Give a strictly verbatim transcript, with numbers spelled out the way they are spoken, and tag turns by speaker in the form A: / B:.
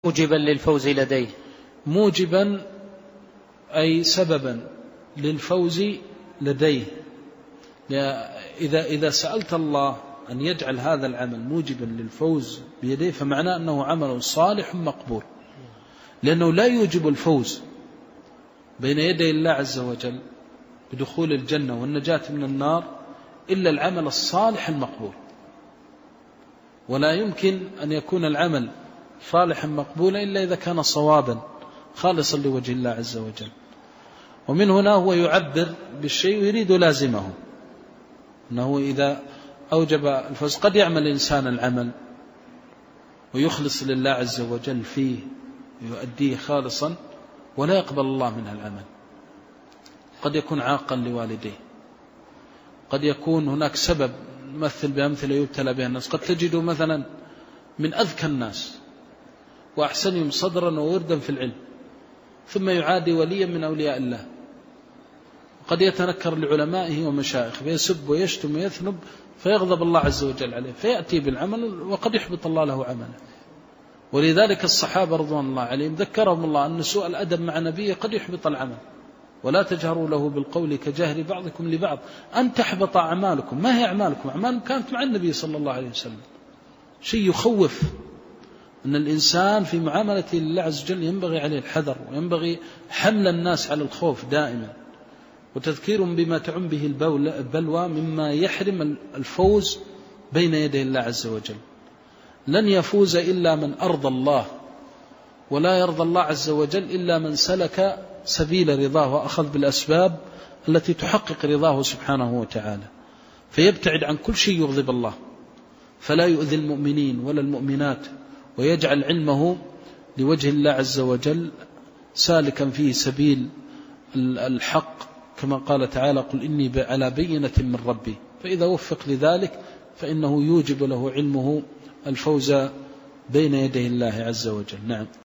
A: موجبا للفوز لديه.
B: موجبا أي سببا للفوز لديه. إذا إذا سألت الله أن يجعل هذا العمل موجبا للفوز بيديه فمعناه أنه عمل صالح مقبول، لأنه لا يوجب الفوز بين يدي الله عز وجل بدخول الجنة والنجاة من النار إلا العمل الصالح المقبول، ولا يمكن أن يكون العمل صالحا مقبولا إلا إذا كان صوابا خالصا لوجه الله عز وجل. ومن هنا هو يعبر بالشيء ويريد لازمه، أنه إذا أوجب الفوز قد يعمل الإنسان العمل ويخلص لله عز وجل فيه ويؤديه خالصا ولا يقبل الله منه العمل، قد يكون عاقا لوالديه، قد يكون هناك سبب نمثل بأمثلة يبتلى بها الناس، قد تجده مثلا من أذكى الناس وأحسنهم صدرا ووردا في العلم ثم يعادي وليا من أولياء الله، قد يتنكر لعلمائه ومشايخه فيسب ويشتم ويثنب فيغضب الله عز وجل عليه فيأتي بالعمل وقد يحبط الله له عمله. ولذلك الصحابة رضوان الله عليهم ذكرهم الله أن سوء الأدب مع نبيه قد يحبط العمل، ولا تجهروا له بالقول كجهر بعضكم لبعض أن تحبط أعمالكم. ما هي أعمالكم؟ أعمالكم كانت مع النبي صلى الله عليه وسلم. شيء يخوف أن الإنسان في معاملته لله عز وجل ينبغي عليه الحذر، وينبغي حمل الناس على الخوف دائما وتذكيرهم بما تعم به البلوى مما يحرم الفوز بين يدي الله عز وجل. لن يفوز إلا من أرضى الله، ولا يرضى الله عز وجل إلا من سلك سبيل رضاه وأخذ بالأسباب التي تحقق رضاه سبحانه وتعالى، فيبتعد عن كل شيء يغضب الله، فلا يؤذي المؤمنين ولا المؤمنات، ويجعل علمه لوجه الله عز وجل سالكا فيه سبيل الحق كما قال تعالى: قل إني على بينة من ربي. فإذا وفق لذلك فإنه يوجب له علمه الفوز بين يدي الله عز وجل. نعم.